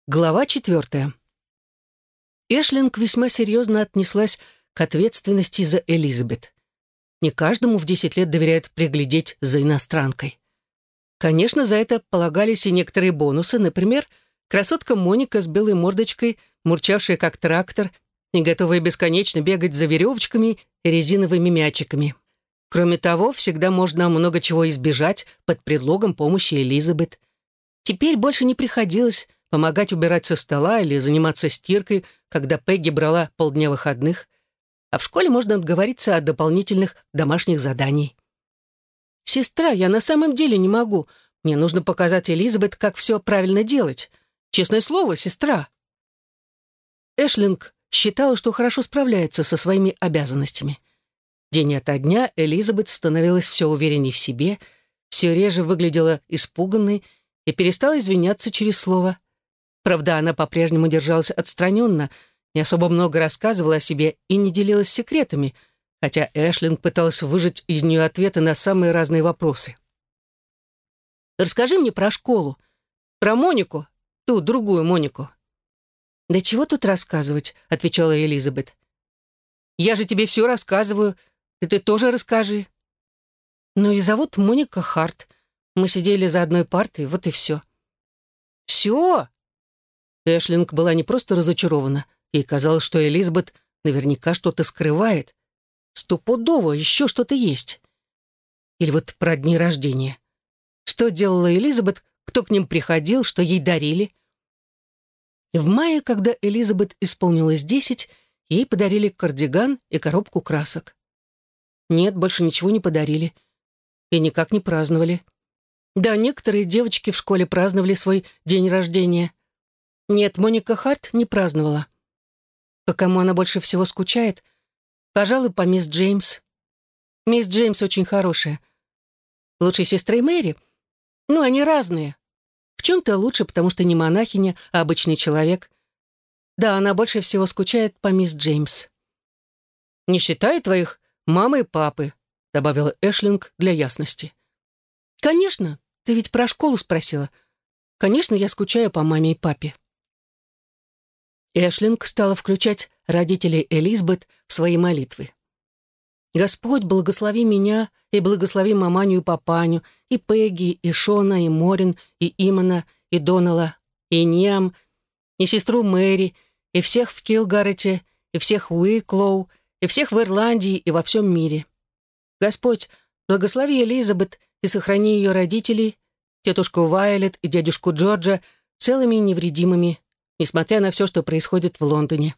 Глава 4. Эшлинг весьма серьезно отнеслась к ответственности за Элизабет. Не каждому в 10 лет доверяют приглядеть за иностранкой. Конечно, за это полагались и некоторые бонусы, например, красотка Моника с белой мордочкой, мурчавшая как трактор и готовая бесконечно бегать за веревочками и резиновыми мячиками. Кроме того, всегда можно много чего избежать под предлогом помощи Элизабет. Теперь больше не приходилось помогать убирать со стола или заниматься стиркой, когда Пегги брала полдня выходных, а в школе можно отговориться от дополнительных домашних заданий. «Сестра, я на самом деле не могу. Мне нужно показать Элизабет, как все правильно делать. Честное слово, сестра». Эшлинг считала, что хорошо справляется со своими обязанностями. День ото дня Элизабет становилась все уверенней в себе, все реже выглядела испуганной и перестала извиняться через слово. Правда, она по-прежнему держалась отстраненно, не особо много рассказывала о себе и не делилась секретами, хотя Эшлинг пыталась выжать из нее ответы на самые разные вопросы. «Расскажи мне про школу, про Монику, ту другую Монику». «Да чего тут рассказывать?» — отвечала Элизабет. «Я же тебе все рассказываю, и ты тоже расскажи». «Ну и зовут Моника Харт. Мы сидели за одной партой, вот и все». «Все?» Эшлинг была не просто разочарована, ей казалось, что Элизабет наверняка что-то скрывает. Стопудово еще что-то есть. Или вот про дни рождения. Что делала Элизабет, кто к ним приходил, что ей дарили? В мае, когда Элизабет исполнилось 10, ей подарили кардиган и коробку красок. Нет, больше ничего не подарили. И никак не праздновали. Да, некоторые девочки в школе праздновали свой день рождения. Нет, Моника Харт не праздновала. По кому она больше всего скучает? Пожалуй, по мисс Джеймс. Мисс Джеймс очень хорошая. Лучшей сестрой Мэри? Ну, они разные. В чем-то лучше, потому что не монахиня, а обычный человек. Да, она больше всего скучает по мисс Джеймс. «Не считая твоих мамы и папы», — добавила Эшлинг для ясности. «Конечно, ты ведь про школу спросила. Конечно, я скучаю по маме и папе». Эшлинг стала включать родителей Элизабет в свои молитвы. «Господь, благослови меня и благослови маманю и папаню, и Пегги, и Шона, и Морин, и Имана, и Донала, и Ниам, и сестру Мэри, и всех в Килгарете, и всех в Уиклоу, и всех в Ирландии и во всем мире. Господь, благослови Элизабет и сохрани ее родителей, тетушку Вайолет и дядюшку Джорджа, целыми и невредимыми, несмотря на все, что происходит в Лондоне».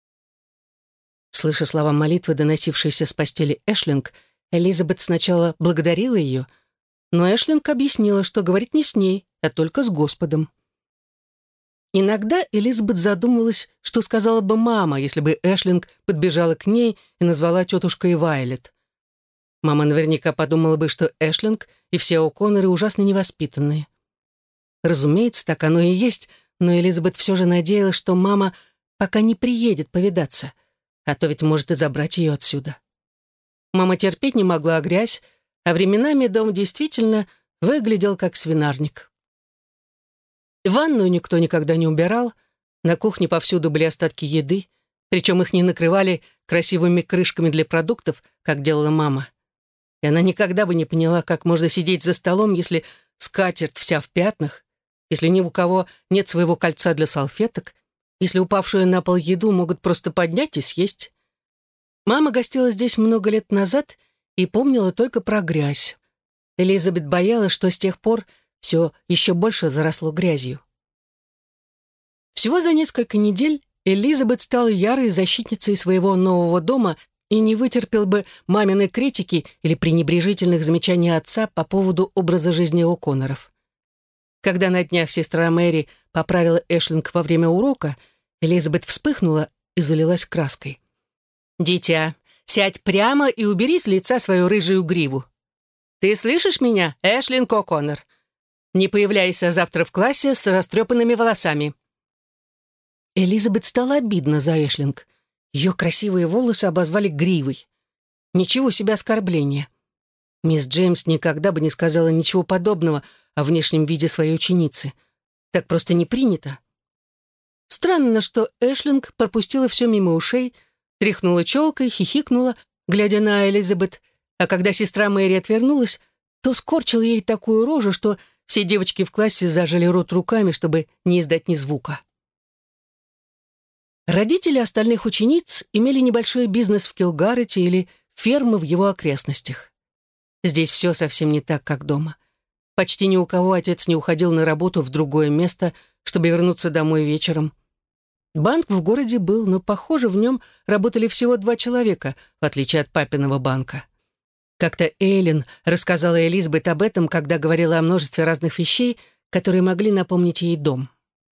Слыша слова молитвы, доносившиеся с постели Эшлинг, Элизабет сначала благодарила ее, но Эшлинг объяснила, что говорит не с ней, а только с Господом. Иногда Элизабет задумывалась, что сказала бы мама, если бы Эшлинг подбежала к ней и назвала тетушкой Вайолет. Мама наверняка подумала бы, что Эшлинг и все О'Конноры ужасно невоспитанные. Разумеется, так оно и есть, но Элизабет все же надеялась, что мама пока не приедет повидаться, а то ведь может и забрать ее отсюда. Мама терпеть не могла грязь, а временами дом действительно выглядел как свинарник. Ванную никто никогда не убирал, на кухне повсюду были остатки еды, причем их не накрывали красивыми крышками для продуктов, как делала мама. И она никогда бы не поняла, как можно сидеть за столом, если скатерть вся в пятнах, если ни у кого нет своего кольца для салфеток, если упавшую на пол еду могут просто поднять и съесть. Мама гостила здесь много лет назад и помнила только про грязь. Элизабет боялась, что с тех пор все еще больше заросло грязью. Всего за несколько недель Элизабет стала ярой защитницей своего нового дома и не вытерпел бы маминой критики или пренебрежительных замечаний отца по поводу образа жизни О'Конноров. Когда на днях сестра Мэри поправила Эшлинг во время урока, Элизабет вспыхнула и залилась краской. «Дитя, сядь прямо и убери с лица свою рыжую гриву. Ты слышишь меня, Эшлинг О'Коннор? Не появляйся завтра в классе с растрепанными волосами». Элизабет стало обидно за Эшлинг. Ее красивые волосы обозвали гривой. Ничего себе оскорбления. Мисс Джеймс никогда бы не сказала ничего подобного о внешнем виде своей ученицы. Так просто не принято. Странно, что Эшлинг пропустила все мимо ушей, тряхнула челкой, хихикнула, глядя на Элизабет, а когда сестра Мэри отвернулась, то скорчил ей такую рожу, что все девочки в классе зажали рот руками, чтобы не издать ни звука. Родители остальных учениц имели небольшой бизнес в Килгарете или фермы в его окрестностях. Здесь все совсем не так, как дома. Почти ни у кого отец не уходил на работу в другое место, чтобы вернуться домой вечером. Банк в городе был, но, похоже, в нем работали всего 2 человека, в отличие от папиного банка. Как-то Эйлин рассказала Элизабет об этом, когда говорила о множестве разных вещей, которые могли напомнить ей дом.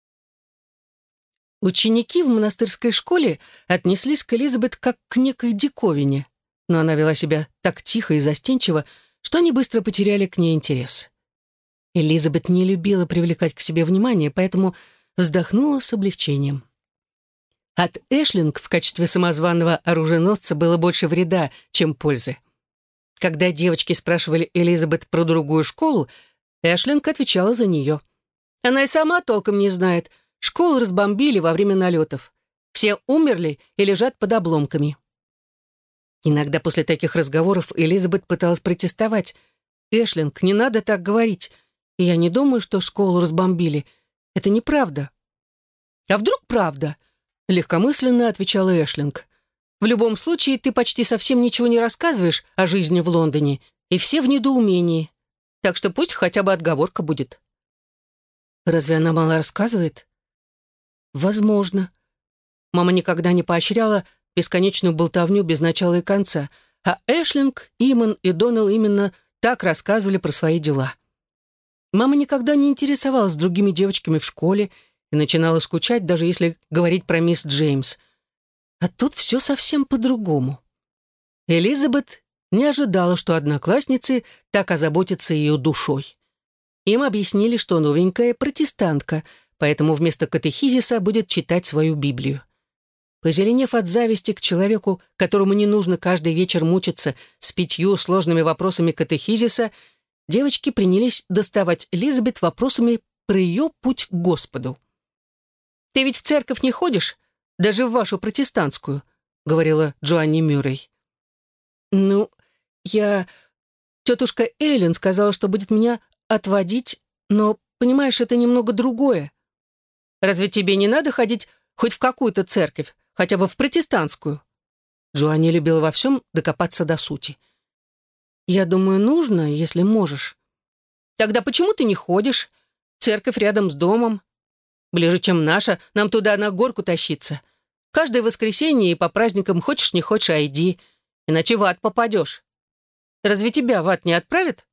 Ученики в монастырской школе отнеслись к Элизабет как к некой диковине, но она вела себя так тихо и застенчиво, что они быстро потеряли к ней интерес. Элизабет не любила привлекать к себе внимание, поэтому вздохнула с облегчением. От Эшлинг в качестве самозваного оруженосца было больше вреда, чем пользы. Когда девочки спрашивали Элизабет про другую школу, Эшлинг отвечала за нее. Она и сама толком не знает. Школу разбомбили во время налетов. Все умерли и лежат под обломками. Иногда после таких разговоров Элизабет пыталась протестовать. «Эшлинг, не надо так говорить. И я не думаю, что школу разбомбили. Это неправда». «А вдруг правда?» — легкомысленно отвечала Эшлинг. «В любом случае, ты почти совсем ничего не рассказываешь о жизни в Лондоне, и все в недоумении. Так что пусть хотя бы отговорка будет». «Разве она мало рассказывает?» «Возможно. Мама никогда не поощряла бесконечную болтовню без начала и конца, а Эшлинг, Иман и Доннелл именно так рассказывали про свои дела. Мама никогда не интересовалась другими девочками в школе и начинала скучать, даже если говорить про мисс Джеймс. А тут все совсем по-другому. Элизабет не ожидала, что одноклассницы так озаботятся ее душой. Им объяснили, что новенькая протестантка, поэтому вместо катехизиса будет читать свою Библию. Позеленев от зависти к человеку, которому не нужно каждый вечер мучиться с 5 сложными вопросами катехизиса, девочки принялись доставать Элизабет вопросами про ее путь к Господу. «Ты ведь в церковь не ходишь, даже в вашу протестантскую», — говорила Джоанни Мюррей. «Ну, Тетушка Эллен сказала, что будет меня отводить, но, понимаешь, это немного другое. Разве тебе не надо ходить хоть в какую-то церковь, хотя бы в протестантскую?» Джоанни любила во всем докопаться до сути. «Я думаю, нужно, если можешь». «Тогда почему ты не ходишь? Церковь рядом с домом. Ближе, чем наша, нам туда на горку тащиться. Каждое воскресенье и по праздникам хочешь не хочешь, а иди, иначе в ад попадешь. Разве тебя в ад не отправят?»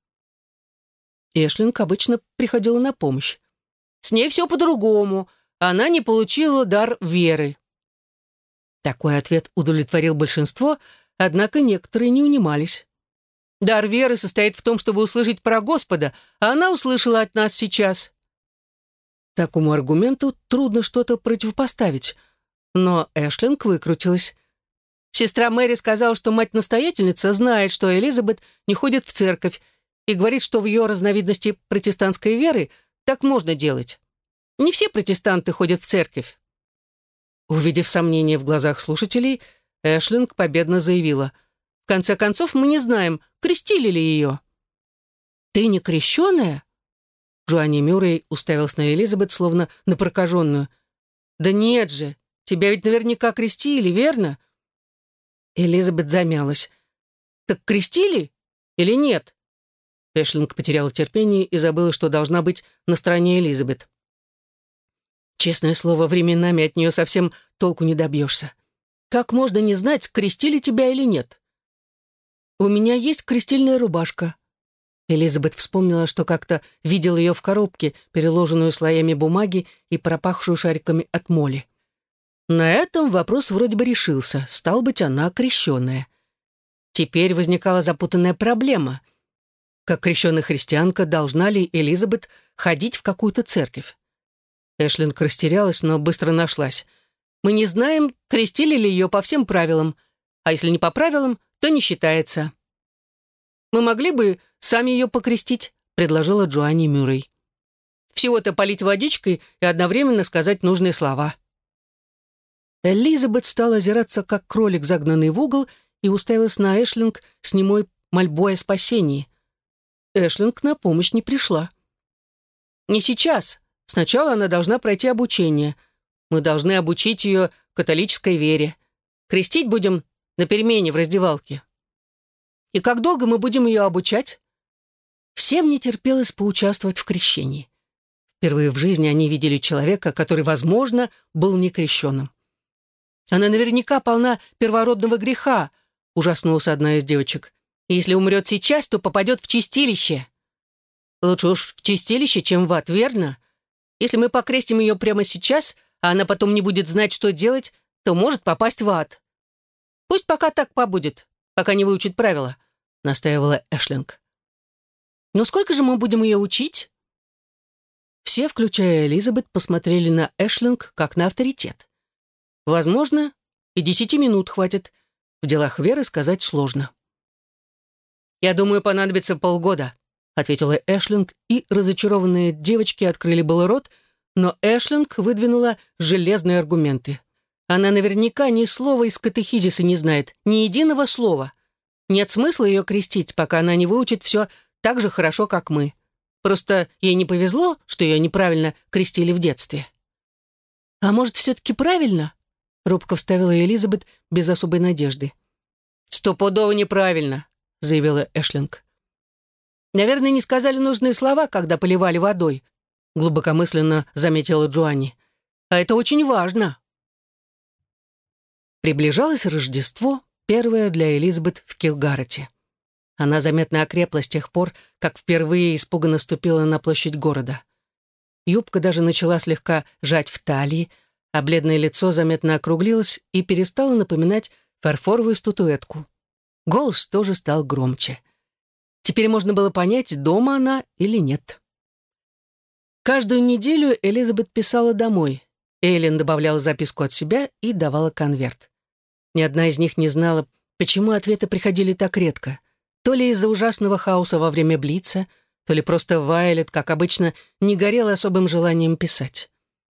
Эшлинг обычно приходила на помощь. «С ней все по-другому. Она не получила дар веры». Такой ответ удовлетворил большинство, однако некоторые не унимались. «Дар веры состоит в том, чтобы услышать про Господа, а она услышала от нас сейчас». Такому аргументу трудно что-то противопоставить, но Эшлинг выкрутилась. Сестра Мэри сказала, что мать-настоятельница знает, что Элизабет не ходит в церковь, и говорит, что в ее разновидности протестантской веры так можно делать. Не все протестанты ходят в церковь. Увидев сомнение в глазах слушателей, Эшлинг победно заявила: «В конце концов, мы не знаем, крестили ли ее». «Ты не крещеная?» Джоанни Мюррей уставилась на Элизабет, словно на прокаженную. «Да нет же, тебя ведь наверняка крестили, верно?» Элизабет замялась. «Так крестили или нет?» Эшлинг потеряла терпение и забыла, что должна быть на стороне Элизабет. Честное слово, временами от нее совсем толку не добьешься. Как можно не знать, крестили тебя или нет? «У меня есть крестильная рубашка». Элизабет вспомнила, что как-то видела ее в коробке, переложенную слоями бумаги и пропахшую шариками от моли. На этом вопрос вроде бы решился, стал быть, она крещенная. Теперь возникала запутанная проблема. Как крещенная христианка, должна ли Элизабет ходить в какую-то церковь? Эшлинг растерялась, но быстро нашлась. «Мы не знаем, крестили ли ее по всем правилам, а если не по правилам, то не считается». «Мы могли бы сами ее покрестить», — предложила Джоанни Мюррей. «Всего-то полить водичкой и одновременно сказать нужные слова». Элизабет стала озираться, как кролик, загнанный в угол, и уставилась на Эшлинг с немой мольбой о спасении. Эшлинг на помощь не пришла. «Не сейчас. Сначала она должна пройти обучение. Мы должны обучить ее католической вере. Крестить будем на перемене в раздевалке. И как долго мы будем ее обучать?» Всем не терпелось поучаствовать в крещении. Впервые в жизни они видели человека, который, возможно, был некрещенным. «Она наверняка полна первородного греха», — ужаснулась одна из девочек. «Если умрет сейчас, то попадет в чистилище». «Лучше уж в чистилище, чем в ад, верно? Если мы покрестим ее прямо сейчас, а она потом не будет знать, что делать, то может попасть в ад. Пусть пока так побудет, пока не выучит правила», — настаивала Эшлинг. «Но сколько же мы будем ее учить?» Все, включая Элизабет, посмотрели на Эшлинг как на авторитет. Возможно, и 10 минут хватит. В делах веры сказать сложно. «Я думаю, понадобится полгода», — ответила Эшлинг, и разочарованные девочки открыли было рот, но Эшлинг выдвинула железные аргументы. Она наверняка ни слова из катехизиса не знает, ни единого слова. Нет смысла ее крестить, пока она не выучит все так же хорошо, как мы. Просто ей не повезло, что ее неправильно крестили в детстве. «А может, все-таки правильно?» — робко вставила Элизабет без особой надежды. «Стопудово неправильно», — заявила Эшлинг. «Наверное, не сказали нужные слова, когда поливали водой», — глубокомысленно заметила Джоанни. «А это очень важно». Приближалось Рождество, первое для Элизабет в Килгарете. Она заметно окрепла с тех пор, как впервые испуганно ступила на площадь города. Юбка даже начала слегка жать в талии, а бледное лицо заметно округлилось и перестало напоминать фарфоровую статуэтку. Голос тоже стал громче. Теперь можно было понять, дома она или нет. Каждую неделю Элизабет писала домой. Эйлин добавляла записку от себя и давала конверт. Ни одна из них не знала, почему ответы приходили так редко. То ли из-за ужасного хаоса во время Блица, то ли просто Вайолет, как обычно, не горела особым желанием писать.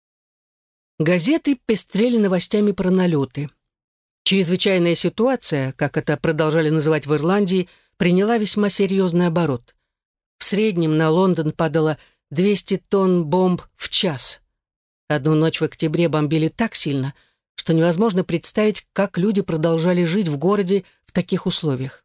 Газеты пестрели новостями про налеты. Чрезвычайная ситуация, как это продолжали называть в Ирландии, приняла весьма серьезный оборот. В среднем на Лондон падало 200 тонн бомб в час. Одну ночь в октябре бомбили так сильно, что невозможно представить, как люди продолжали жить в городе в таких условиях.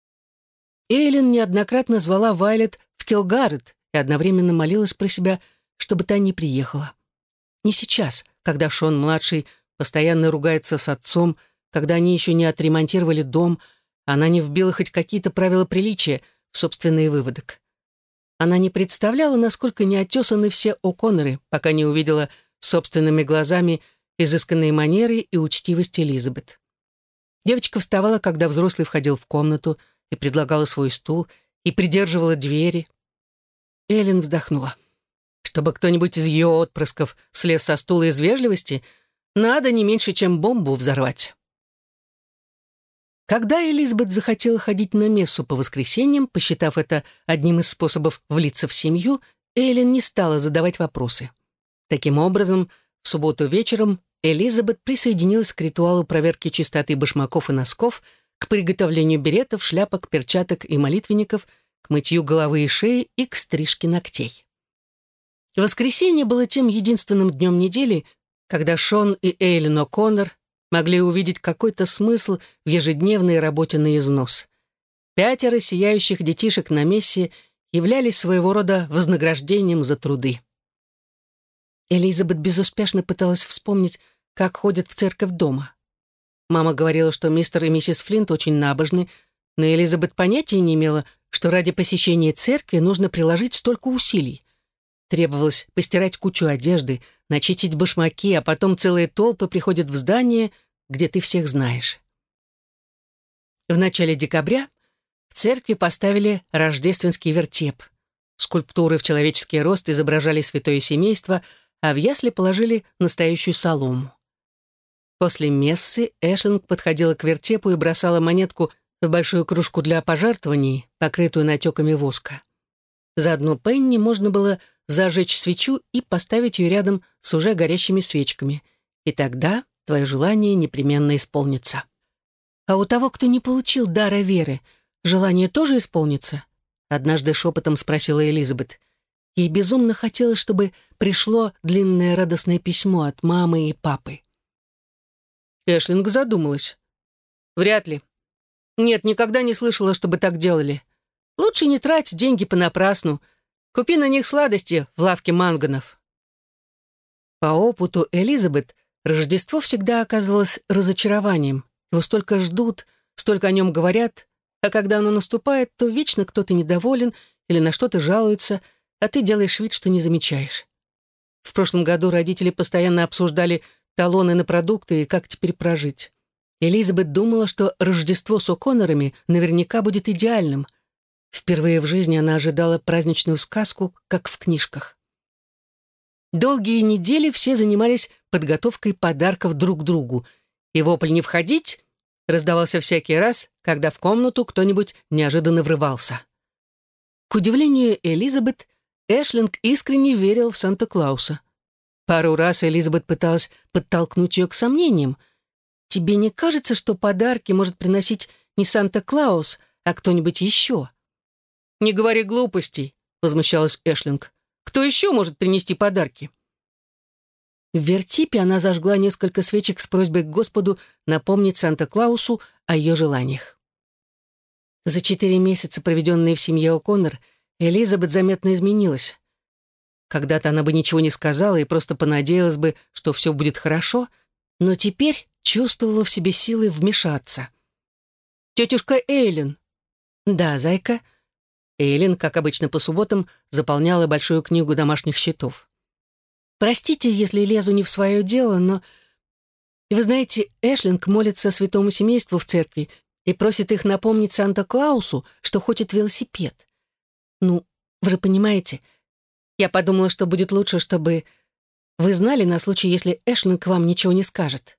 Эйлин неоднократно звала Вайлет в Килгарет и одновременно молилась про себя, чтобы та не приехала. Не сейчас, когда Шон-младший постоянно ругается с отцом, когда они еще не отремонтировали дом, она не вбила хоть какие-то правила приличия в собственный выводок. Она не представляла, насколько неотесаны все О'Конноры, пока не увидела собственными глазами изысканные манеры и учтивость Элизабет. Девочка вставала, когда взрослый входил в комнату, и предлагала свой стул, и придерживала двери. Эллен вздохнула. Чтобы кто-нибудь из ее отпрысков слез со стула из вежливости, надо не меньше, чем бомбу взорвать. Когда Элизабет захотела ходить на мессу по воскресеньям, посчитав это одним из способов влиться в семью, Эллен не стала задавать вопросы. Таким образом, в субботу вечером Элизабет присоединилась к ритуалу проверки чистоты башмаков и носков, к приготовлению беретов, шляпок, перчаток и молитвенников, к мытью головы и шеи и к стрижке ногтей. Воскресенье было тем единственным днем недели, когда Шон и Эйлин О'Коннор могли увидеть какой-то смысл в ежедневной работе на износ. 5 сияющих детишек на мессе являлись своего рода вознаграждением за труды. Элизабет безуспешно пыталась вспомнить, как ходят в церковь дома. Мама говорила, что мистер и миссис Флинт очень набожны, но Элизабет понятия не имела, что ради посещения церкви нужно приложить столько усилий. Требовалось постирать кучу одежды, начистить башмаки, а потом целые толпы приходят в здание, где ты всех знаешь. В начале декабря в церкви поставили рождественский вертеп. Скульптуры в человеческий рост изображали святое семейство, а в ясли положили настоящую солому. После мессы Эшлинг подходила к вертепу и бросала монетку в большую кружку для пожертвований, покрытую натеками воска. За 1 пенни можно было зажечь свечу и поставить ее рядом с уже горящими свечками. И тогда твое желание непременно исполнится. А у того, кто не получил дара веры, желание тоже исполнится? Однажды шепотом спросила Элизабет. Ей безумно хотелось, чтобы пришло длинное радостное письмо от мамы и папы. Эшлинг задумалась. Вряд ли. Нет, никогда не слышала, чтобы так делали. Лучше не трать деньги понапрасну. Купи на них сладости в лавке Манганов. По опыту Элизабет Рождество всегда оказывалось разочарованием. Его столько ждут, столько о нем говорят, а когда оно наступает, то вечно кто-то недоволен или на что-то жалуется, а ты делаешь вид, что не замечаешь. В прошлом году родители постоянно обсуждали талоны на продукты и как теперь прожить. Элизабет думала, что Рождество с О'Коннорами наверняка будет идеальным. Впервые в жизни она ожидала праздничную сказку, как в книжках. Долгие недели все занимались подготовкой подарков друг другу, и вопль «не входить» раздавался всякий раз, когда в комнату кто-нибудь неожиданно врывался. К удивлению Элизабет, Эшлинг искренне верил в Санта-Клауса. Пару раз Элизабет пыталась подтолкнуть ее к сомнениям. «Тебе не кажется, что подарки может приносить не Санта-Клаус, а кто-нибудь еще?» «Не говори глупостей», — возмущалась Эшлинг. «Кто еще может принести подарки?» В вертипе она зажгла несколько свечек с просьбой к Господу напомнить Санта-Клаусу о ее желаниях. За 4 месяца, проведенные в семье О'Коннор, Элизабет заметно изменилась. Когда-то она бы ничего не сказала и просто понадеялась бы, что все будет хорошо, но теперь чувствовала в себе силы вмешаться. «Тетюшка Эйлин!» «Да, зайка». Эйлин, как обычно по субботам, заполняла большую книгу домашних счетов. «Простите, если лезу не в свое дело, но... Вы знаете, Эшлинг молится святому семейству в церкви и просит их напомнить Санта-Клаусу, что хочет велосипед. Ну, вы же понимаете, я подумала, что будет лучше, чтобы вы знали на случай, если Эшлинг вам ничего не скажет».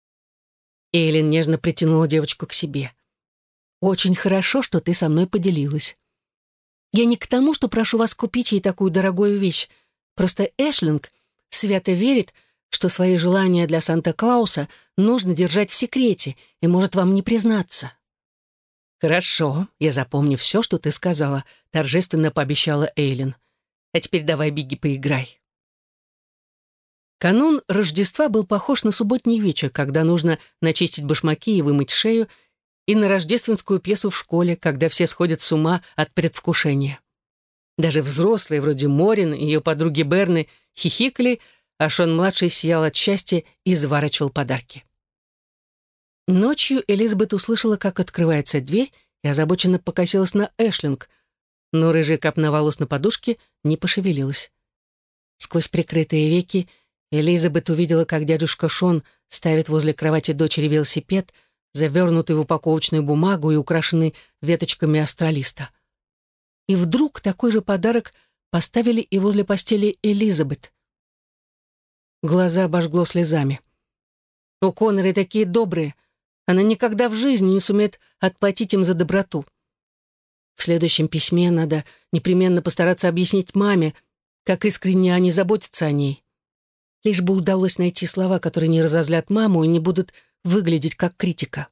Эйлин нежно притянула девочку к себе. «Очень хорошо, что ты со мной поделилась. Я не к тому, что прошу вас купить ей такую дорогую вещь. Просто Эшлинг свято верит, что свои желания для Санта-Клауса нужно держать в секрете и может вам не признаться». «Хорошо, я запомню все, что ты сказала», — торжественно пообещала Эйлин. «А теперь давай беги поиграй». Канун Рождества был похож на субботний вечер, когда нужно начистить башмаки и вымыть шею, и на рождественскую пьесу в школе, когда все сходят с ума от предвкушения. Даже взрослые, вроде Морин и ее подруги Берны, хихикали, а Шон-младший сиял от счастья и заворачивал подарки. Ночью Элизабет услышала, как открывается дверь, и озабоченно покосилась на Эшлинг, но рыжая копна волос на подушке не пошевелилась. Сквозь прикрытые веки Элизабет увидела, как дядюшка Шон ставит возле кровати дочери велосипед, завернутый в упаковочную бумагу и украшенный веточками астролиста. И вдруг такой же подарок поставили и возле постели Элизабет. Глаза обожгло слезами. О'Конноры такие добрые. Она никогда в жизни не сумеет отплатить им за доброту. В следующем письме надо непременно постараться объяснить маме, как искренне они заботятся о ней. Лишь бы удалось найти слова, которые не разозлят маму и не будут выглядеть как критика.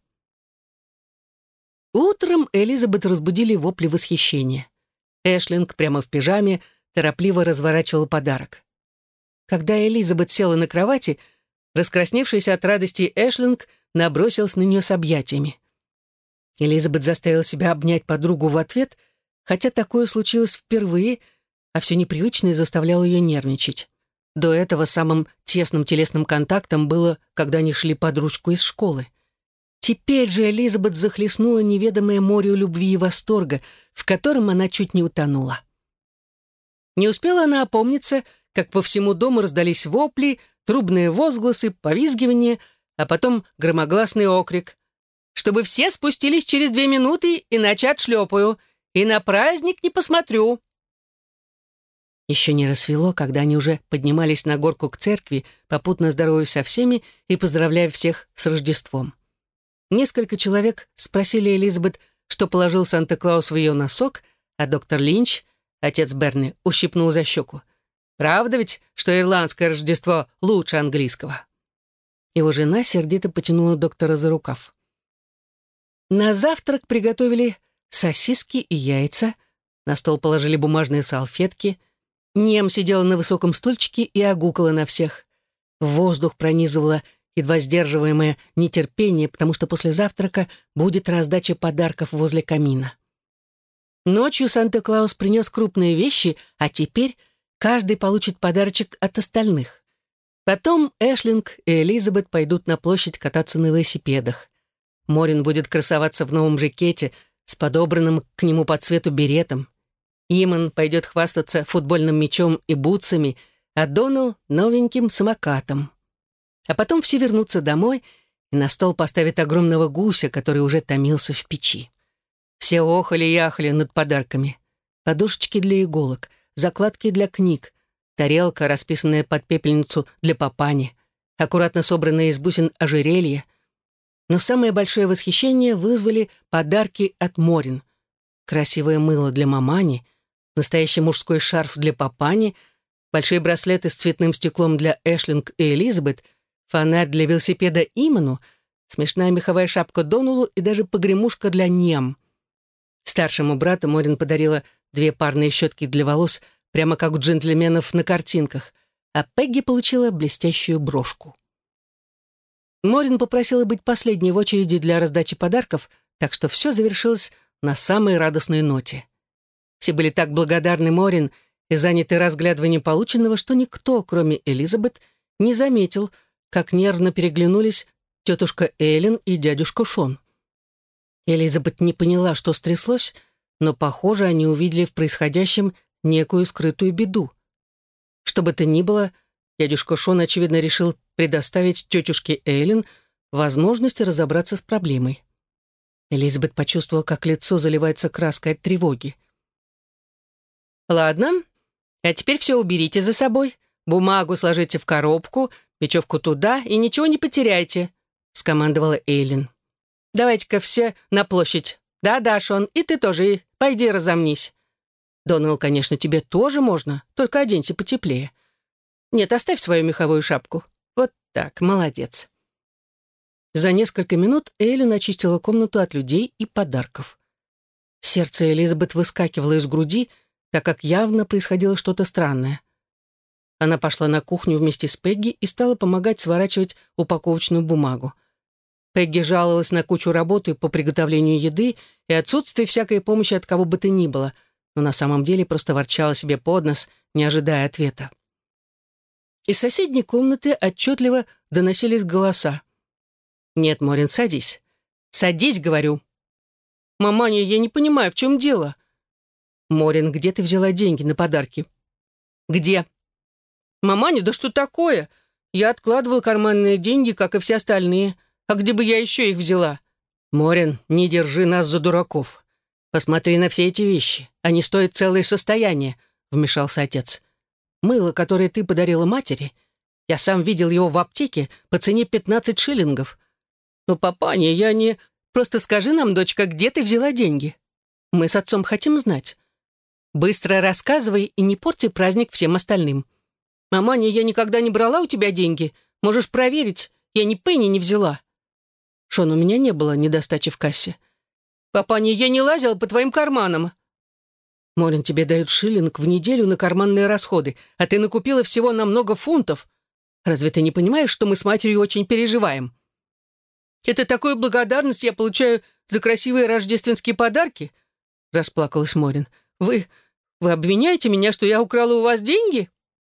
Утром Элизабет разбудили вопли восхищения. Эшлинг прямо в пижаме торопливо разворачивал подарок. Когда Элизабет села на кровати, раскрасневшийся от радости Эшлинг набросился на нее с объятиями. Элизабет заставила себя обнять подругу в ответ, хотя такое случилось впервые, а все непривычное заставляло ее нервничать. До этого самым тесным телесным контактом было, когда они шли под ручку из школы. Теперь же Элизабет захлестнула неведомое море любви и восторга, в котором она чуть не утонула. Не успела она опомниться, как по всему дому раздались вопли, трубные возгласы, повизгивания, а потом громогласный окрик. «Чтобы все спустились через 2 минуты, иначе отшлепаю, и на праздник не посмотрю». Еще не рассвело, когда они уже поднимались на горку к церкви, попутно здороваясь со всеми и поздравляя всех с Рождеством. Несколько человек спросили Элизабет, что положил Санта-Клаус в ее носок, а доктор Линч, отец Берни, ущипнул за щеку. «Правда ведь, что ирландское Рождество лучше английского?» Его жена сердито потянула доктора за рукав. На завтрак приготовили сосиски и яйца, на стол положили бумажные салфетки. Нем сидела на высоком стульчике и огукала на всех. В воздух пронизывало едва сдерживаемое нетерпение, потому что после завтрака будет раздача подарков возле камина. Ночью Санта-Клаус принес крупные вещи, а теперь каждый получит подарочек от остальных. Потом Эшлинг и Элизабет пойдут на площадь кататься на велосипедах. Морин будет красоваться в новом жакете с подобранным к нему по цвету беретом. Иман пойдет хвастаться футбольным мячом и бутсами, а Донал — новеньким самокатом. А потом все вернутся домой и на стол поставят огромного гуся, который уже томился в печи. Все охали и ахали над подарками. Подушечки для иголок, закладки для книг, тарелка, расписанная под пепельницу для папани, аккуратно собранные из бусин ожерелья. Но самое большое восхищение вызвали подарки от Морин. Красивое мыло для мамани, настоящий мужской шарф для папани, большие браслеты с цветным стеклом для Эшлинг и Элизабет, фонарь для велосипеда Иману, смешная меховая шапка Донулу и даже погремушка для Нем. Старшему брату Морин подарила 2 парные щетки для волос, прямо как у джентльменов на картинках, а Пегги получила блестящую брошку. Морин попросила быть последней в очереди для раздачи подарков, так что все завершилось на самой радостной ноте. Все были так благодарны Морин и заняты разглядыванием полученного, что никто, кроме Элизабет, не заметил, как нервно переглянулись тетушка Эллен и дядюшка Шон. Элизабет не поняла, что стряслось, но, похоже, они увидели в происходящем некую скрытую беду. Что бы то ни было, дядюшка Шон, очевидно, решил предоставить тетушке Эллен возможность разобраться с проблемой. Элизабет почувствовала, как лицо заливается краской от тревоги. «Ладно, а теперь все уберите за собой, бумагу сложите в коробку, бечевку туда и ничего не потеряйте», — скомандовала Эйлин. «Давайте-ка все на площадь. Да-да, Шон, и ты тоже, пойди разомнись. Донал, конечно, тебе тоже можно, только оденься потеплее. Нет, оставь свою меховую шапку. Вот так, молодец». За несколько минут Эйлин очистила комнату от людей и подарков. Сердце Элизабет выскакивало из груди, так как явно происходило что-то странное. Она пошла на кухню вместе с Пегги и стала помогать сворачивать упаковочную бумагу. Пегги жаловалась на кучу работы по приготовлению еды и отсутствие всякой помощи от кого бы то ни было, но на самом деле просто ворчала себе под нос, не ожидая ответа. Из соседней комнаты отчетливо доносились голоса. «Нет, Морин, садись. Садись, говорю». «Маманя, я не понимаю, в чем дело?» «Морин, где ты взяла деньги на подарки?» «Где?» «Маманя, да что такое? Я откладывала карманные деньги, как и все остальные. А где бы я еще их взяла?» «Морин, не держи нас за дураков. Посмотри на все эти вещи. Они стоят целое состояние», — вмешался отец. «Мыло, которое ты подарила матери, я сам видел его в аптеке по цене 15 шиллингов. Но, папаня, я не... Просто скажи нам, дочка, где ты взяла деньги? Мы с отцом хотим знать. Быстро рассказывай и не порти праздник всем остальным. Маманя, я никогда не брала у тебя деньги. Можешь проверить, я ни пенни не взяла». «Шон, у меня не было недостачи в кассе». «Папаня, я не лазила по твоим карманам». «Морин, тебе дают шиллинг в неделю на карманные расходы, а ты накупила всего на много фунтов. Разве ты не понимаешь, что мы с матерью очень переживаем?» «Это такую благодарность я получаю за красивые рождественские подарки?» — расплакалась Морин. «Вы обвиняете меня, что я украла у вас деньги?»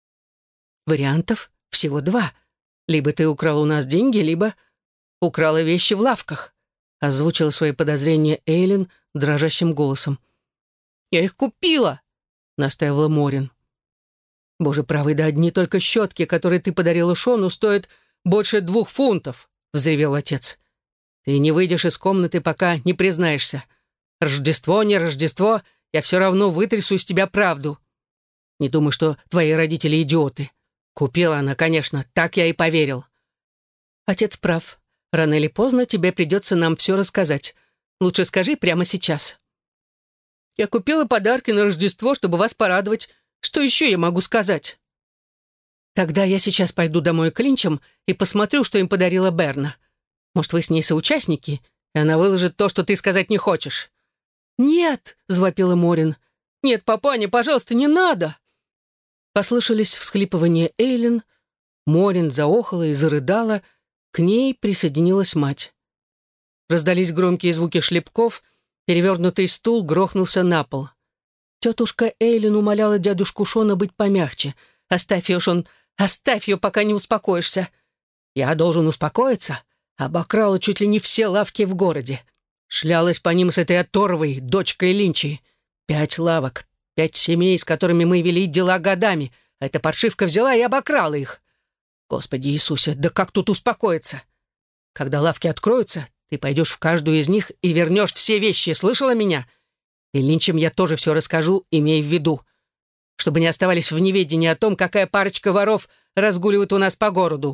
«Вариантов всего 2. Либо ты украла у нас деньги, либо украла вещи в лавках», — озвучила свои подозрения Эйлин дрожащим голосом. «Я их купила», — настаивала Морин. «Боже правый, да одни только щетки, которые ты подарила Шону, стоят больше 2 фунтов», — взревел отец. «Ты не выйдешь из комнаты, пока не признаешься. Рождество, не Рождество, я все равно вытрясу из тебя правду. Не думай, что твои родители идиоты. Купила она, конечно, так я и поверил». «Отец прав. Рано или поздно тебе придется нам все рассказать. Лучше скажи прямо сейчас». «Я купила подарки на Рождество, чтобы вас порадовать. Что еще я могу сказать?» Тогда я сейчас пойду домой к Линчам и посмотрю, что им подарила Берна. Может, вы с ней соучастники, и она выложит то, что ты сказать не хочешь». «Нет», — завопила Морин. «Нет, папаня, пожалуйста, не надо». Послышались всхлипывания Эйлин. Морин заохала и зарыдала. К ней присоединилась мать. Раздались громкие звуки шлепков, перевернутый стул грохнулся на пол. Тетушка Эйлин умоляла дядюшку Шона быть помягче. «Оставь ее, Шон, оставь ее, пока не успокоишься». «Я должен успокоиться?» Обокрала чуть ли не все лавки в городе. Шлялась по ним с этой оторвой, дочкой Линчи. 5 лавок, 5 семей, с которыми мы вели дела годами. А эта паршивка взяла и обокрала их. Господи Иисусе, да как тут успокоиться? Когда лавки откроются, ты пойдешь в каждую из них и вернешь все вещи, слышала меня? И Линчам я тоже все расскажу, имей в виду. Чтобы не оставались в неведении о том, какая парочка воров разгуливает у нас по городу».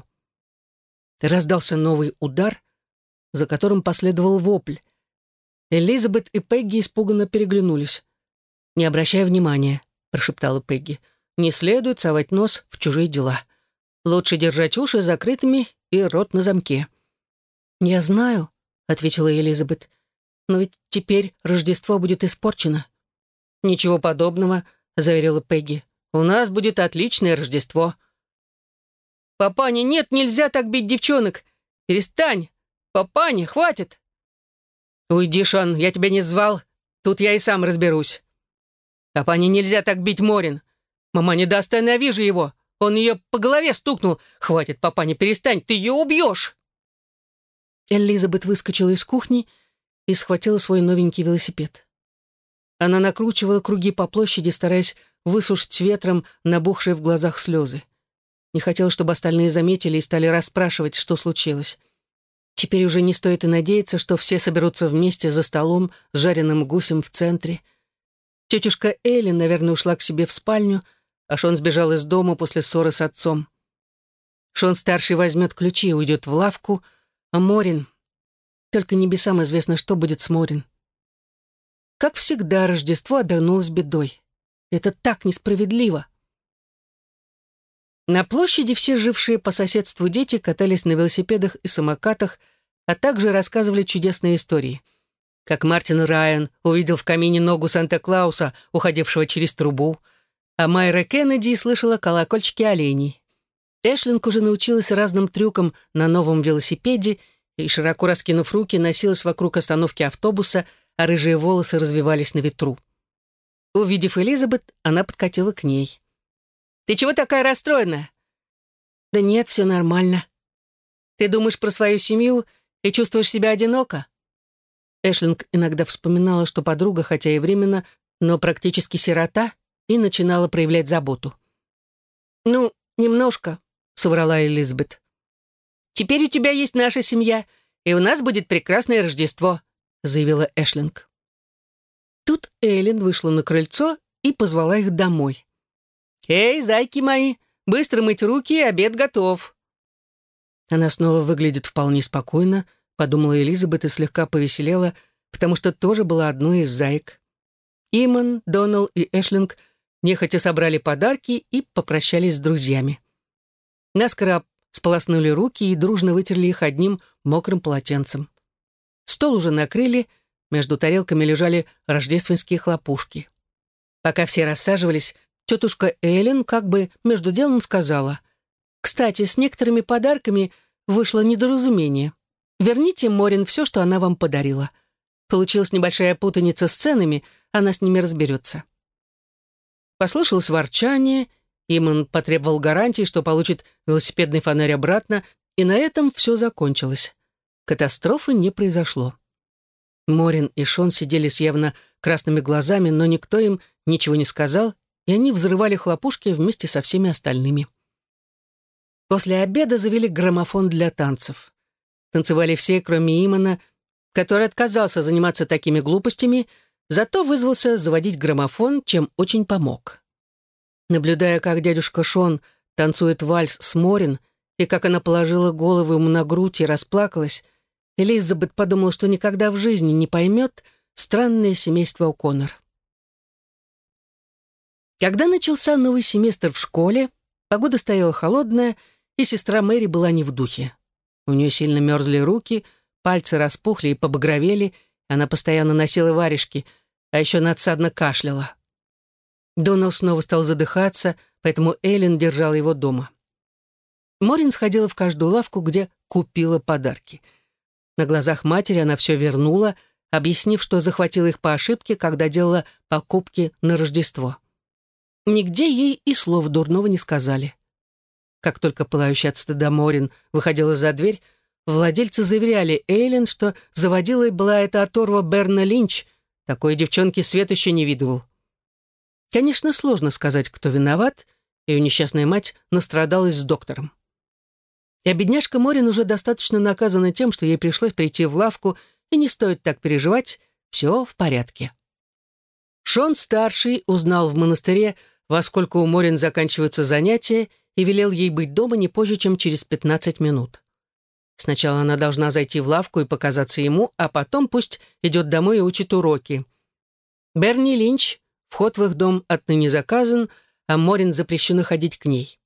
Раздался новый удар, за которым последовал вопль. Элизабет и Пегги испуганно переглянулись. «Не обращай внимания», — прошептала Пегги. «Не следует совать нос в чужие дела. Лучше держать уши закрытыми и рот на замке». «Я знаю», — ответила Элизабет. «Но ведь теперь Рождество будет испорчено». «Ничего подобного», — заверила Пегги. «У нас будет отличное Рождество». «Папаня, нет, нельзя так бить девчонок! Перестань! Папаня, хватит!» «Уйди, Шон, я тебя не звал. Тут я и сам разберусь». «Папаня, нельзя так бить Морин. Мама не даст, ненавижу его. Он ее по голове стукнул. Хватит, папаня, перестань, ты ее убьешь!» Элизабет выскочила из кухни и схватила свой новенький велосипед. Она накручивала круги по площади, стараясь высушить ветром набухшие в глазах слезы. Не хотела, чтобы остальные заметили и стали расспрашивать, что случилось. Теперь уже не стоит и надеяться, что все соберутся вместе за столом с жареным гусем в центре. Тетушка Эллен, наверное, ушла к себе в спальню, а Шон сбежал из дома после ссоры с отцом. Шон-старший возьмет ключи и уйдет в лавку, а Морин... Только небесам известно, что будет с Морин. Как всегда, Рождество обернулось бедой. Это так несправедливо. На площади все жившие по соседству дети катались на велосипедах и самокатах, а также рассказывали чудесные истории. Как Мартин Райан увидел в камине ногу Санта-Клауса, уходившего через трубу, а Майра Кеннеди слышала колокольчики оленей. Эшлинг уже научилась разным трюкам на новом велосипеде и, широко раскинув руки, носилась вокруг остановки автобуса, а рыжие волосы развивались на ветру. Увидев Элизабет, она подкатила к ней. «Ты чего такая расстроенная?» «Да нет, все нормально. Ты думаешь про свою семью и чувствуешь себя одиноко?» Эшлинг иногда вспоминала, что подруга, хотя и временно, но практически сирота, и начинала проявлять заботу. «Ну, немножко», — соврала Элизабет. «Теперь у тебя есть наша семья, и у нас будет прекрасное Рождество», — заявила Эшлинг. Тут Эйлин вышла на крыльцо и позвала их домой. «Эй, зайки мои, быстро мыть руки, обед готов». Она снова выглядит вполне спокойно, подумала Элизабет и слегка повеселела, потому что тоже была одной из заек. Иман, Донал и Эшлинг нехотя собрали подарки и попрощались с друзьями. Наскоро сполоснули руки и дружно вытерли их одним мокрым полотенцем. Стол уже накрыли, между тарелками лежали рождественские хлопушки. Пока все рассаживались, тетушка Эллен как бы между делом сказала: «Кстати, с некоторыми подарками вышло недоразумение. Верните Морин все, что она вам подарила. Получилась небольшая путаница с ценами, она с ними разберется». Послышалось ворчание, Иман потребовал гарантии, что получит велосипедный фонарь обратно, и на этом все закончилось. Катастрофы не произошло. Морин и Шон сидели с явно красными глазами, но никто им ничего не сказал, и они взрывали хлопушки вместе со всеми остальными. После обеда завели граммофон для танцев. Танцевали все, кроме Имана, который отказался заниматься такими глупостями, зато вызвался заводить граммофон, чем очень помог. Наблюдая, как дядюшка Шон танцует вальс с Морин, и как она положила голову ему на грудь и расплакалась, Элизабет подумала, что никогда в жизни не поймет странное семейство О'Коннор. Когда начался новый семестр в школе, Погода стояла холодная, и сестра Мэри была не в духе. У нее сильно мерзли руки, пальцы распухли и побагровели, она постоянно носила варежки, а еще надсадно кашляла. Донал снова стал задыхаться, поэтому Эллен держала его дома. Морин сходила в каждую лавку, где купила подарки. На глазах матери она все вернула, объяснив, что захватила их по ошибке, когда делала покупки на Рождество. Нигде ей и слова дурного не сказали. Как только пылающая от стыда Морин выходила за дверь, владельцы заверяли Эйлин, что заводилой была эта оторва Берна Линч, такой девчонки свет еще не видывал. Конечно, сложно сказать, кто виноват, ее несчастная мать настрадалась с доктором. И бедняжка Морин уже достаточно наказана тем, что ей пришлось прийти в лавку, и не стоит так переживать, все в порядке. Шон-старший узнал в монастыре, во сколько у Морин заканчиваются занятия, и велел ей быть дома не позже, чем через 15 минут. Сначала она должна зайти в лавку и показаться ему, а потом пусть идет домой и учит уроки. Берни Линч, вход в их дом отныне заказан, а Морин запрещено ходить к ней.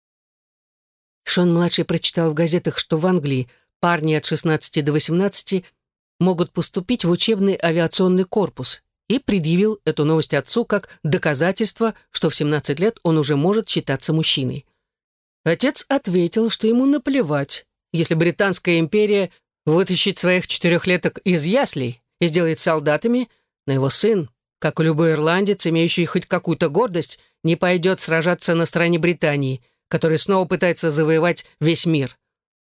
Шон-младший прочитал в газетах, что в Англии парни от 16 до 18 могут поступить в учебный авиационный корпус, и предъявил эту новость отцу как доказательство, что в 17 лет он уже может считаться мужчиной. Отец ответил, что ему наплевать, если Британская империя вытащит своих 4-леток из яслей и сделает солдатами, но его сын, как и любой ирландец, имеющий хоть какую-то гордость, не пойдет сражаться на стороне Британии, которая снова пытается завоевать весь мир.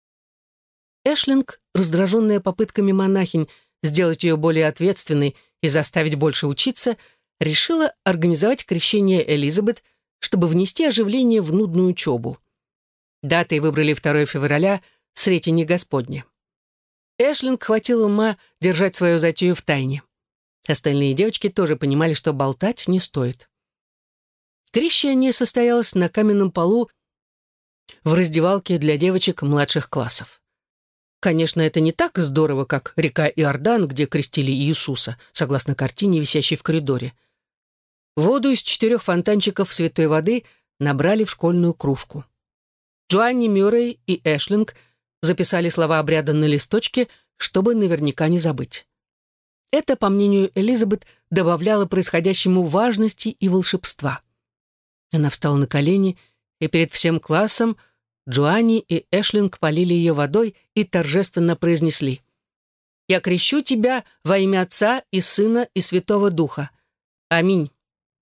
Эшлинг, раздраженная попытками монахинь сделать ее более ответственной и заставить больше учиться, решила организовать крещение Элизабет, чтобы внести оживление в нудную учебу. Датой выбрали 2 февраля, Сретение Господне. Эшлинг хватило ума держать свою затею в тайне. Остальные девочки тоже понимали, что болтать не стоит. Крещение состоялось на каменном полу в раздевалке для девочек младших классов. Конечно, это не так здорово, как река Иордан, где крестили Иисуса, согласно картине, висящей в коридоре. Воду из 4 фонтанчиков святой воды набрали в школьную кружку. Джоанни Мюррей и Эшлинг записали слова обряда на листочке, чтобы наверняка не забыть. Это, по мнению Элизабет, добавляло происходящему важности и волшебства. Она встала на колени, и перед всем классом Джоанни и Эшлинг полили ее водой и торжественно произнесли: «Я крещу тебя во имя Отца и Сына и Святого Духа. Аминь».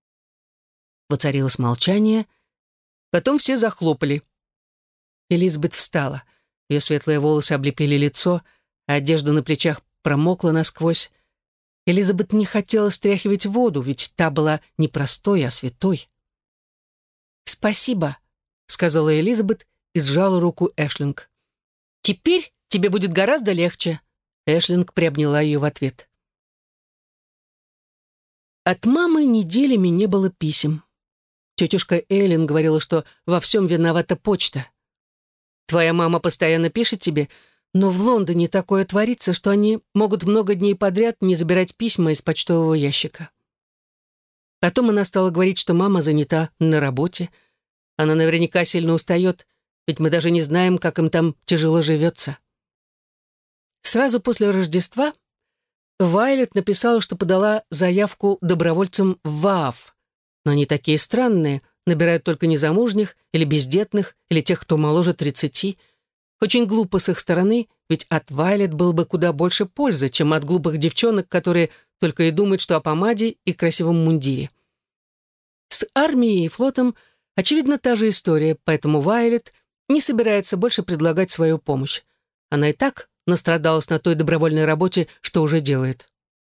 Воцарилось молчание, потом все захлопали. Элизабет встала. Ее светлые волосы облепили лицо, а одежда на плечах промокла насквозь. Элизабет не хотела стряхивать воду, ведь та была не простой, а святой. «Спасибо», — сказала Элизабет и сжала руку Эшлинг. «Теперь тебе будет гораздо легче», — Эшлинг приобняла ее в ответ. От мамы неделями не было писем. Тетушка Эллен говорила, что во всем виновата почта. «Твоя мама постоянно пишет тебе, но в Лондоне такое творится, что они могут много дней подряд не забирать письма из почтового ящика». Потом она стала говорить, что мама занята на работе. Она наверняка сильно устает, ведь мы даже не знаем, как им там тяжело живется. Сразу после Рождества Вайлет написала, что подала заявку добровольцам в ВААФ, но они такие странные, набирают только незамужних или бездетных, или тех, кто моложе 30. Очень глупо с их стороны, ведь от Вайлет было бы куда больше пользы, чем от глупых девчонок, которые только и думают, что о помаде и красивом мундире. С армией и флотом, очевидно, та же история, поэтому Вайлет не собирается больше предлагать свою помощь. Она и так настрадалась на той добровольной работе, что уже делает.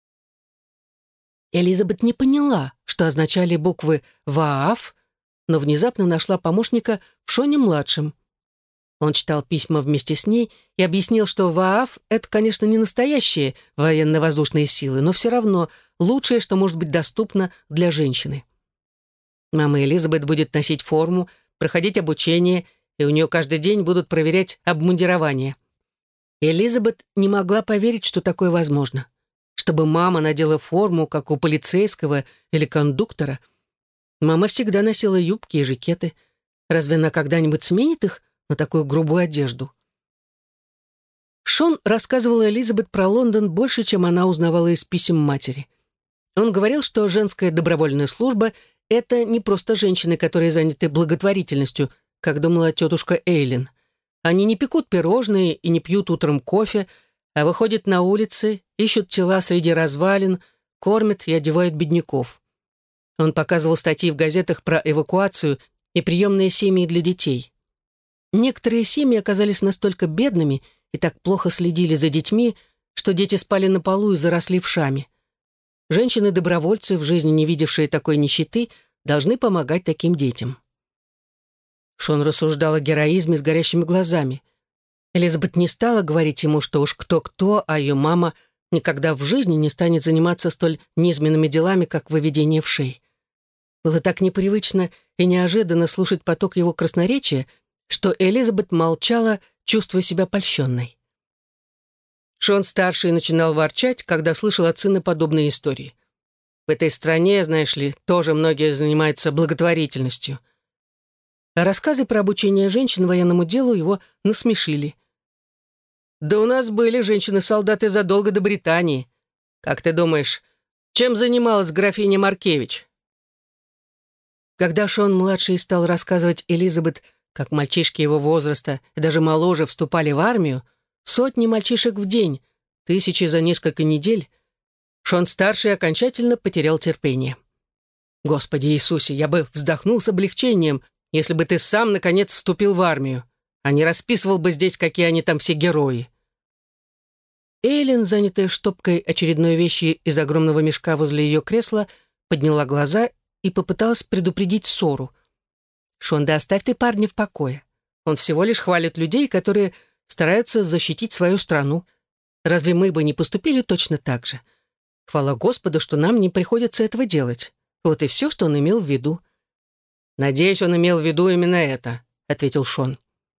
Элизабет не поняла, что означали буквы ВААФ, но внезапно нашла помощника в Шоне-младшем. Он читал письма вместе с ней и объяснил, что ВААФ — это, конечно, не настоящие военно-воздушные силы, но все равно лучшее, что может быть доступно для женщины. Мама Элизабет будет носить форму, проходить обучение, и у нее каждый день будут проверять обмундирование. Элизабет не могла поверить, что такое возможно. Чтобы мама надела форму, как у полицейского или кондуктора. Мама всегда носила юбки и жакеты. Разве она когда-нибудь сменит их на такую грубую одежду? Шон рассказывал Элизабет про Лондон больше, чем она узнавала из писем матери. Он говорил, что женская добровольная служба — это не просто женщины, которые заняты благотворительностью, как думала тетушка Эйлин. Они не пекут пирожные и не пьют утром кофе, а выходят на улицы, ищут тела среди развалин, кормят и одевают бедняков. Он показывал статьи в газетах про эвакуацию и приемные семьи для детей. Некоторые семьи оказались настолько бедными и так плохо следили за детьми, что дети спали на полу и заросли вшами. Женщины-добровольцы, в жизни не видевшие такой нищеты, должны помогать таким детям. Шон рассуждал о героизме с горящими глазами. Элизабет не стала говорить ему, что уж кто-кто, а ее мама никогда в жизни не станет заниматься столь низменными делами, как выведение вшей. Было так непривычно и неожиданно слушать поток его красноречия, что Элизабет молчала, чувствуя себя польщенной. Шон-старший начинал ворчать, когда слышал от сына подобные истории. В этой стране, знаешь ли, тоже многие занимаются благотворительностью. А рассказы про обучение женщин военному делу его насмешили. «Да у нас были женщины-солдаты задолго до Британии. Как ты думаешь, чем занималась графиня Маркевич?» Когда Шон-младший стал рассказывать Элизабет, как мальчишки его возраста и даже моложе вступали в армию, сотни мальчишек в день, тысячи за несколько недель, Шон-старший окончательно потерял терпение. «Господи Иисусе, я бы вздохнул с облегчением, если бы ты сам, наконец, вступил в армию, а не расписывал бы здесь, какие они там все герои». Эйлин, занятая штопкой очередной вещи из огромного мешка возле ее кресла, подняла глаза и попыталась предупредить ссору. «Шон, да оставь ты парня в покое. Он всего лишь хвалит людей, которые стараются защитить свою страну. Разве мы бы не поступили точно так же? Хвала Господу, что нам не приходится этого делать. Вот и все, что он имел в виду». «Надеюсь, он имел в виду именно это», — ответил Шон.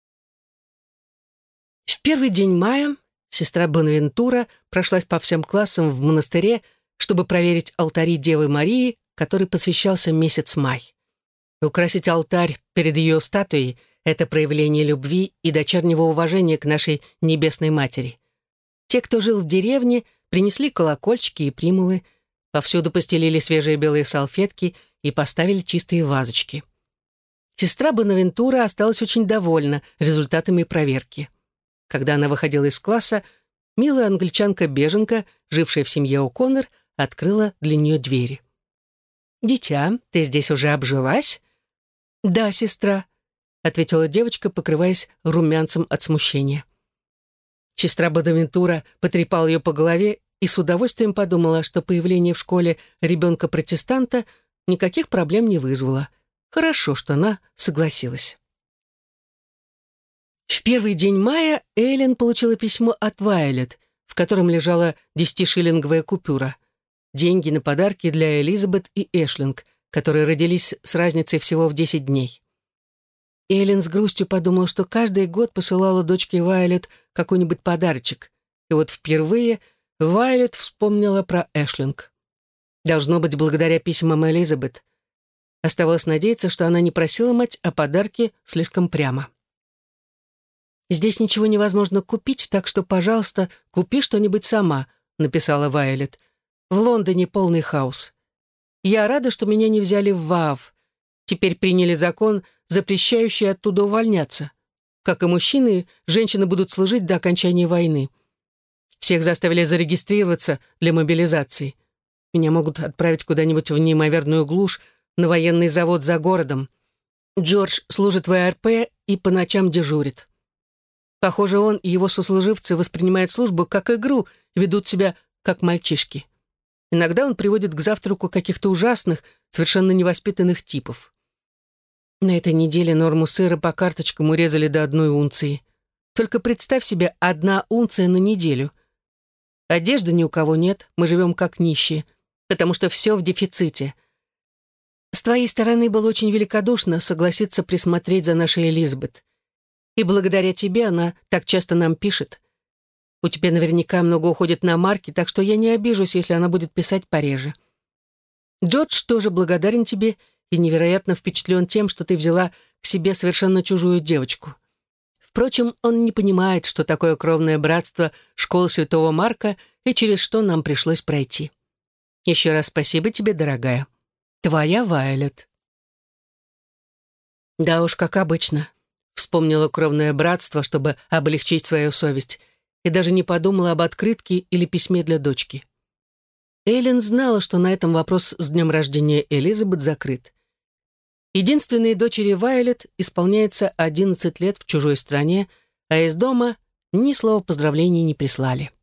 В первый день мая сестра Бонавентура прошлась по всем классам в монастыре, чтобы проверить алтари Девы Марии, который посвящался месяц май. Украсить алтарь перед ее статуей — это проявление любви и дочернего уважения к нашей Небесной Матери. Те, кто жил в деревне, принесли колокольчики и примулы, повсюду постелили свежие белые салфетки и поставили чистые вазочки. Сестра Бонавентура осталась очень довольна результатами проверки. Когда она выходила из класса, милая англичанка-беженка, жившая в семье О'Коннор, открыла для нее двери. «Дитя, ты здесь уже обжилась?» «Да, сестра», — ответила девочка, покрываясь румянцем от смущения. Сестра Бонавентура потрепала ее по голове и с удовольствием подумала, что появление в школе ребенка-протестанта никаких проблем не вызвало. Хорошо, что она согласилась. В первый день мая Эйлин получила письмо от Вайолет, в котором лежала 10-шиллинговая купюра. Деньги на подарки для Элизабет и Эшлинг, которые родились с разницей всего в 10 дней. Эйлин с грустью подумала, что каждый год посылала дочке Вайолет какой-нибудь подарочек. И вот впервые Вайолет вспомнила про Эшлинг. Должно быть, благодаря письмам Элизабет. Оставалось надеяться, что она не просила мать о подарке слишком прямо. «Здесь ничего невозможно купить, так что, пожалуйста, купи что-нибудь сама», — написала Вайолет. «В Лондоне полный хаос. Я рада, что меня не взяли в ВААФ. Теперь приняли закон, запрещающий оттуда увольняться. Как и мужчины, женщины будут служить до окончания войны. Всех заставили зарегистрироваться для мобилизации. Меня могут отправить куда-нибудь в неимоверную глушь, на военный завод за городом. Джордж служит в АРП и по ночам дежурит. Похоже, он и его сослуживцы воспринимают службу как игру, ведут себя как мальчишки. Иногда он приводит к завтраку каких-то ужасных, совершенно невоспитанных типов. На этой неделе норму сыра по карточкам урезали до 1 унции. Только представь себе, 1 унция на неделю. Одежды ни у кого нет, мы живем как нищие, потому что все в дефиците. С твоей стороны было очень великодушно согласиться присмотреть за нашей Элизабет. И благодаря тебе она так часто нам пишет. У тебя наверняка много уходит на марки, так что я не обижусь, если она будет писать пореже. Джордж тоже благодарен тебе и невероятно впечатлен тем, что ты взяла к себе совершенно чужую девочку. Впрочем, он не понимает, что такое кровное братство школы Святого Марка и через что нам пришлось пройти. Еще раз спасибо тебе, дорогая. Твоя Вайолет. Да уж, как обычно. Вспомнила кровное братство, чтобы облегчить свою совесть, и даже не подумала об открытке или письме для дочки. Эйлин знала, что на этом вопрос с днем рождения Элизабет закрыт. Единственной дочери Вайолет исполняется 11 лет в чужой стране, а из дома ни слова поздравлений не прислали.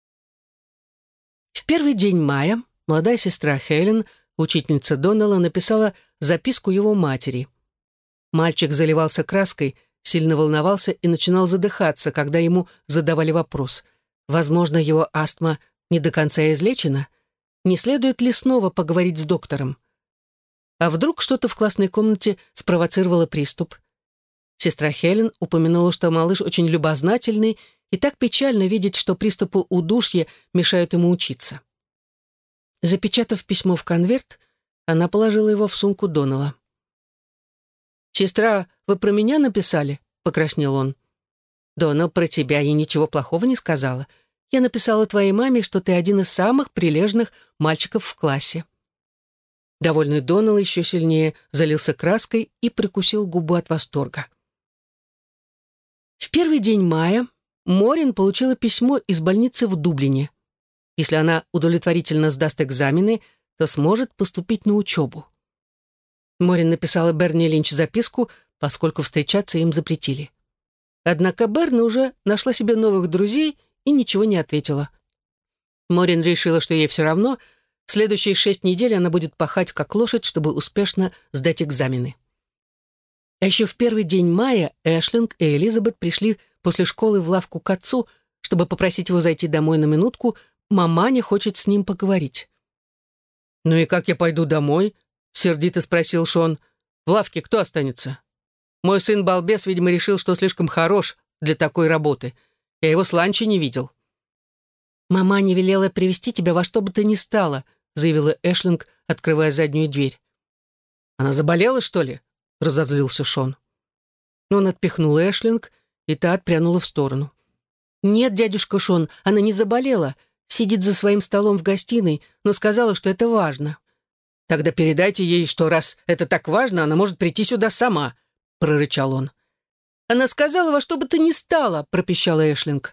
В первый день мая молодая сестра Хелен, учительница Доннелла, написала записку его матери. Мальчик заливался краской, сильно волновался и начинал задыхаться, когда ему задавали вопрос. Возможно, его астма не до конца излечена? Не следует ли снова поговорить с доктором? А вдруг что-то в классной комнате спровоцировало приступ? Сестра Хелен упомянула, что малыш очень любознательный, и так печально видеть, что приступы удушья мешают ему учиться. Запечатав письмо в конверт, она положила его в сумку Доннелла. «Сестра, вы про меня написали?» — покраснел он. «Доннелл, про тебя я ничего плохого не сказала. Я написала твоей маме, что ты один из самых прилежных мальчиков в классе». Довольный Доннелл еще сильнее залился краской и прикусил губу от восторга. В первый день мая Морин получила письмо из больницы в Дублине. Если она удовлетворительно сдаст экзамены, то сможет поступить на учебу. Морин написала Берни Линч записку, поскольку встречаться им запретили. Однако Берни уже нашла себе новых друзей и ничего не ответила. Морин решила, что ей все равно, следующие 6 недель она будет пахать как лошадь, чтобы успешно сдать экзамены. А еще в первый день мая Эшлинг и Элизабет пришли после школы в лавку к отцу, чтобы попросить его зайти домой на минутку, маманя хочет с ним поговорить. «Ну и как я пойду домой?» — сердито спросил Шон. «В лавке кто останется? Мой сын-балбес, видимо, решил, что слишком хорош для такой работы. Я его с ланча не видел». «Мама не велела привести тебя во что бы то ни стало», — заявила Эшлинг, открывая заднюю дверь. «Она заболела, что ли?» — разозлился Шон. Он отпихнул Эшлинг, и та отпрянула в сторону. «Нет, дядюшка Шон, она не заболела. Сидит за своим столом в гостиной, но сказала, что это важно». «Тогда передайте ей, что раз это так важно, она может прийти сюда сама», — прорычал он. «Она сказала, во что бы то ни стало», — пропищала Эшлинг.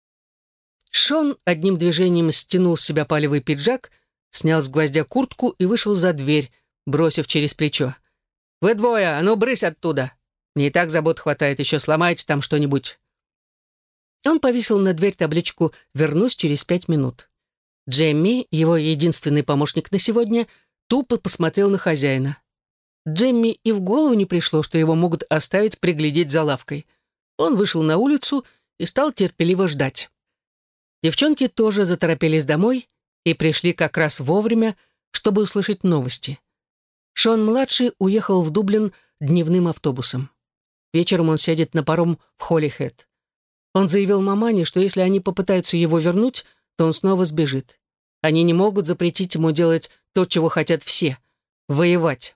Шон одним движением стянул с себя палевый пиджак, снял с гвоздя куртку и вышел за дверь, бросив через плечо. «Вы двое, а ну брысь оттуда! Мне и так забот хватает, еще сломайте там что-нибудь». Он повесил на дверь табличку «Вернусь через 5 минут». Джемми, его единственный помощник на сегодня, тупо посмотрел на хозяина. Джемми и в голову не пришло, что его могут оставить приглядеть за лавкой. Он вышел на улицу и стал терпеливо ждать. Девчонки тоже заторопились домой и пришли как раз вовремя, чтобы услышать новости. Шон-младший уехал в Дублин дневным автобусом. Вечером он сядет на паром в Холлихэд. Он заявил мамане, что если они попытаются его вернуть, то он снова сбежит. Они не могут запретить ему делать то, чего хотят все — воевать.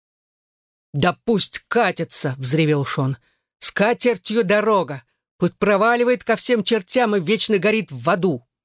«Да пусть катится!» — взревел Шон. «С катертью дорога! Пусть проваливает ко всем чертям и вечно горит в аду!»